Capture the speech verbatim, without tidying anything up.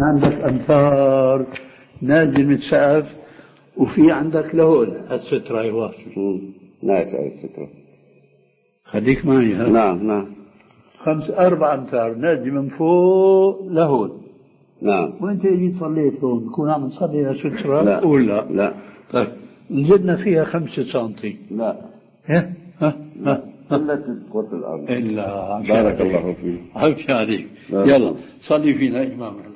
عندك أمتار نازل من السقف وفي عندك لهول السترة يواصل. لا يسأل السترة. خليك معي. ها؟ نعم نعم. خمس أربع أمتار نازل من فوق لهول. نعم. وأنت جيت صليت هون تكون عم تصلي لسترة؟ لا. ولا لا. طيب نزلنا فيها خمسة سنتي. لا. ها ها ها إلا تسقط الأرض. إلا. بارك الله فيك. عفش عليك. يلا صلي فينا إمام.